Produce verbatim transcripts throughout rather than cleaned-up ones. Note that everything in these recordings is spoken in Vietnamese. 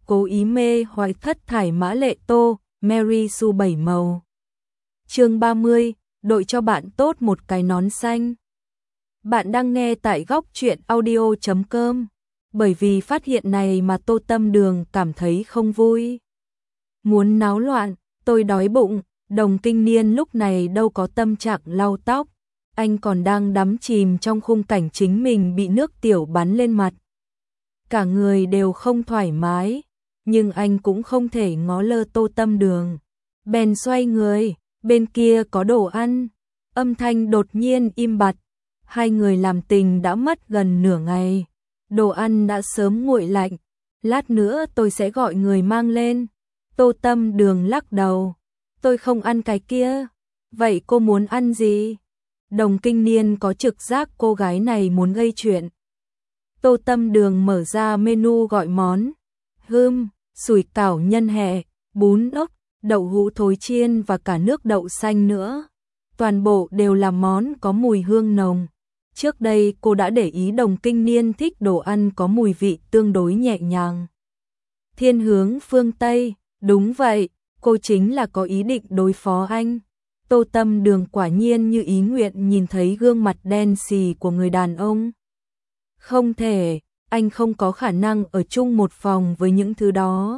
cố ý mê hoặc thất thải mã lệ tô, Mary Sue bảy màu. Chương ba mươi, đội cho bạn tốt một cái nón xanh. Bạn đang nghe tại góc truyện audio chấm com. Bởi vì phát hiện này mà Tô Tâm Đường cảm thấy không vui. Muốn náo loạn, tôi đói bụng, Đồng Kinh Niên lúc này đâu có tâm trạng lau tóc. Anh còn đang đắm chìm trong khung cảnh chính mình bị nước tiểu bắn lên mặt. Cả người đều không thoải mái, nhưng anh cũng không thể ngó lơ Tô Tâm Đường. Bèn xoay người, bên kia có đồ ăn. Âm thanh đột nhiên im bặt. Hai người làm tình đã mất gần nửa ngày. Đồ ăn đã sớm nguội lạnh. Lát nữa tôi sẽ gọi người mang lên. Tô Tâm Đường lắc đầu. Tôi không ăn cái kia. Vậy cô muốn ăn gì? Đồng Kinh Niên có trực giác cô gái này muốn gây chuyện. Tô Tâm Đường mở ra menu gọi món. Hươm, sủi cảo nhân hẹ, bún ốc, đậu hũ thối chiên và cả nước đậu xanh nữa. Toàn bộ đều là món có mùi hương nồng. Trước đây cô đã để ý Đồng Kinh Niên thích đồ ăn có mùi vị tương đối nhẹ nhàng. Thiên hướng phương Tây, đúng vậy, cô chính là có ý định đối phó anh. Tô Tâm Đường quả nhiên như ý nguyện nhìn thấy gương mặt đen xì của người đàn ông. Không thể, anh không có khả năng ở chung một phòng với những thứ đó.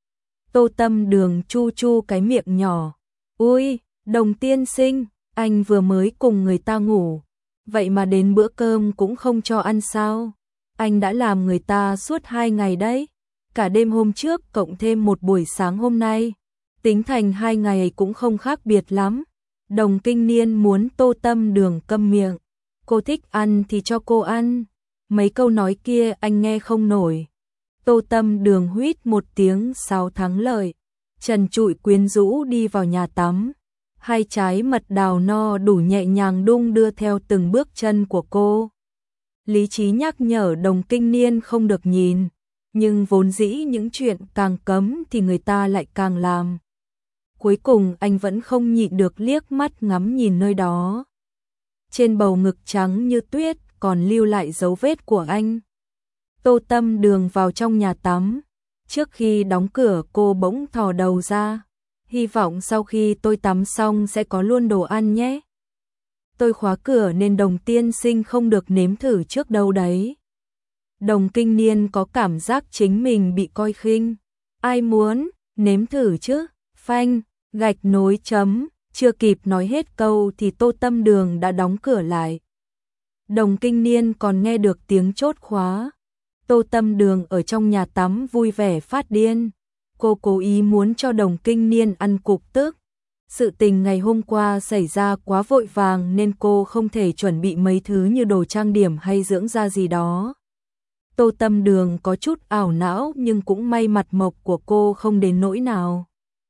Tô Tâm Đường chu chu cái miệng nhỏ. Ui, Đồng tiên sinh, anh vừa mới cùng người ta ngủ. Vậy mà đến bữa cơm cũng không cho ăn sao? Anh đã làm người ta suốt hai ngày đấy. Cả đêm hôm trước cộng thêm một buổi sáng hôm nay. Tính thành hai ngày cũng không khác biệt lắm. Đồng Kinh Niên muốn Tô Tâm Đường câm miệng. Cô thích ăn thì cho cô ăn. Mấy câu nói kia anh nghe không nổi. Tô Tâm Đường huýt một tiếng sáo thắng lợi. Trần trụi quyến rũ đi vào nhà tắm. Hai trái mật đào no đủ nhẹ nhàng đung đưa theo từng bước chân của cô. Lý trí nhắc nhở Đồng Kinh Niên không được nhìn. Nhưng vốn dĩ những chuyện càng cấm thì người ta lại càng làm. Cuối cùng anh vẫn không nhịn được liếc mắt ngắm nhìn nơi đó. Trên bầu ngực trắng như tuyết còn lưu lại dấu vết của anh. Tô Tâm Đường vào trong nhà tắm. Trước khi đóng cửa cô bỗng thò đầu ra. Hy vọng sau khi tôi tắm xong sẽ có luôn đồ ăn nhé. Tôi khóa cửa nên Đồng tiên sinh không được nếm thử trước đâu đấy. Đồng Kinh Niên có cảm giác chính mình bị coi khinh. Ai muốn, nếm thử chứ, phanh, gạch nối chấm, chưa kịp nói hết câu thì Tô Tâm Đường đã đóng cửa lại. Đồng Kinh Niên còn nghe được tiếng chốt khóa. Tô Tâm Đường ở trong nhà tắm vui vẻ phát điên. Cô cố ý muốn cho Đồng Kinh Niên ăn cục tức. Sự tình ngày hôm qua xảy ra quá vội vàng nên cô không thể chuẩn bị mấy thứ như đồ trang điểm hay dưỡng da gì đó. Tô Tâm Đường có chút ảo não nhưng cũng may mặt mộc của cô không đến nỗi nào.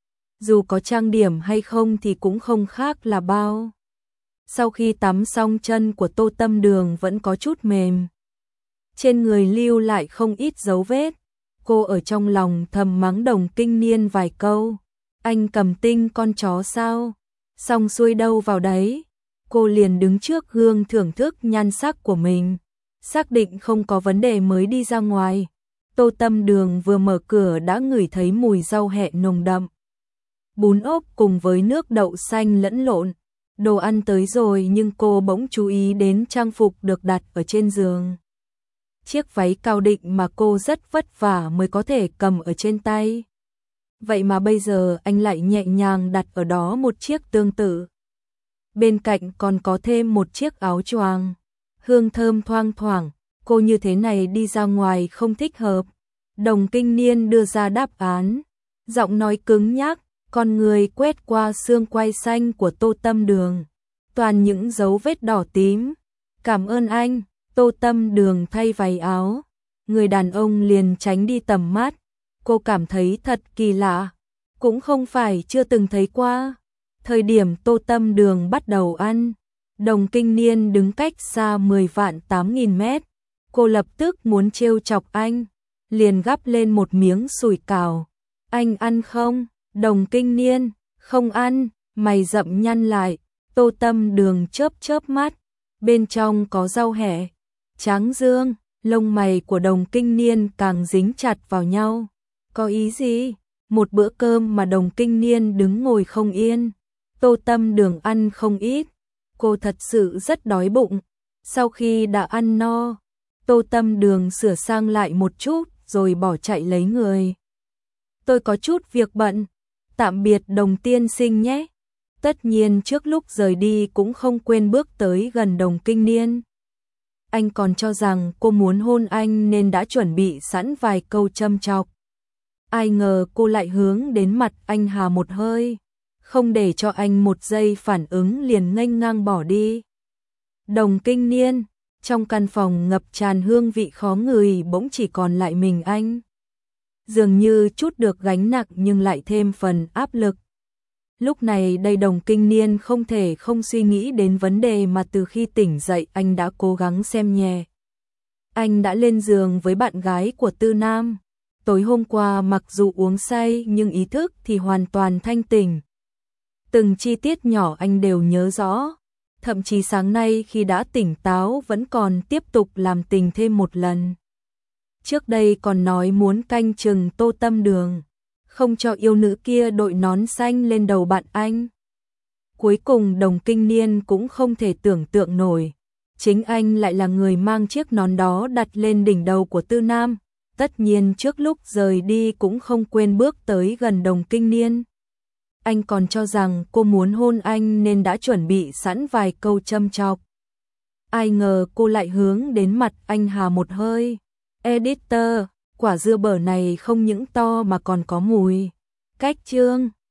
Dù có trang điểm hay không thì cũng không khác là bao. Sau khi tắm xong chân của Tô Tâm Đường vẫn có chút mềm. Trên người lưu lại không ít dấu vết. Cô ở trong lòng thầm mắng Đồng Kinh Niên vài câu. Anh cầm tinh con chó sao? Xong xuôi đâu vào đấy. Cô liền đứng trước gương thưởng thức nhan sắc của mình. Xác định không có vấn đề mới đi ra ngoài. Tô Tâm Đường vừa mở cửa đã ngửi thấy mùi rau hẹ nồng đậm. Bún ốc cùng với nước đậu xanh lẫn lộn. Đồ ăn tới rồi nhưng cô bỗng chú ý đến trang phục được đặt ở trên giường. Chiếc váy cao định mà cô rất vất vả mới có thể cầm ở trên tay. Vậy mà bây giờ anh lại nhẹ nhàng đặt ở đó một chiếc tương tự. Bên cạnh còn có thêm một chiếc áo choàng. Hương thơm thoang thoảng, cô như thế này đi ra ngoài không thích hợp. Đồng Kinh Niên đưa ra đáp án. Giọng nói cứng nhắc, con người quét qua xương quai xanh của Tô Tâm Đường. Toàn những dấu vết đỏ tím. Cảm ơn anh. Tô Tâm Đường thay váy áo. Người đàn ông liền tránh đi tầm mắt. Cô cảm thấy thật kỳ lạ. Cũng không phải chưa từng thấy qua. Thời điểm Tô Tâm Đường bắt đầu ăn, Đồng Kinh Niên đứng cách xa mười vạn tám nghìn mét. Cô lập tức muốn trêu chọc anh. Liền gắp lên một miếng sủi cảo. Anh ăn không? Đồng Kinh Niên, không ăn. Mày rậm nhăn lại. Tô Tâm Đường chớp chớp mắt. Bên trong có rau hẹ. Tráng dương, lông mày của Đồng Kinh Niên càng dính chặt vào nhau. Có ý gì? Một bữa cơm mà Đồng Kinh Niên đứng ngồi không yên. Tô Tâm Đường ăn không ít. Cô thật sự rất đói bụng. Sau khi đã ăn no, Tô Tâm Đường sửa sang lại một chút rồi bỏ chạy lấy người. Tôi có chút việc bận. Tạm biệt Đồng tiên sinh nhé. Tất nhiên trước lúc rời đi cũng không quên bước tới gần Đồng Kinh Niên. Anh còn cho rằng cô muốn hôn anh nên đã chuẩn bị sẵn vài câu châm chọc. Ai ngờ cô lại hướng đến mặt anh hà một hơi, không để cho anh một giây phản ứng liền nghênh ngang bỏ đi. Đồng Kinh Niên, trong căn phòng ngập tràn hương vị khó ngửi bỗng chỉ còn lại mình anh. Dường như chút được gánh nặng nhưng lại thêm phần áp lực. Lúc này đây Đồng Kinh Niên không thể không suy nghĩ đến vấn đề mà từ khi tỉnh dậy anh đã cố gắng xem nhẹ. Anh đã lên giường với bạn gái của Tư Nam. Tối hôm qua mặc dù uống say nhưng ý thức thì hoàn toàn thanh tỉnh. Từng chi tiết nhỏ anh đều nhớ rõ. Thậm chí sáng nay khi đã tỉnh táo vẫn còn tiếp tục làm tình thêm một lần. Trước đây còn nói muốn canh chừng Tô Tâm Đường, không cho yêu nữ kia đội nón xanh lên đầu bạn anh. Cuối cùng Đồng Kinh Niên cũng không thể tưởng tượng nổi. Chính anh lại là người mang chiếc nón đó đặt lên đỉnh đầu của Tư Nam. Tất nhiên trước lúc rời đi cũng không quên bước tới gần Đồng Kinh Niên. Anh còn cho rằng cô muốn hôn anh nên đã chuẩn bị sẵn vài câu châm chọc. Ai ngờ cô lại hướng đến mặt anh hà một hơi. Editor, quả dưa bở này không những to mà còn có mùi. Cách chương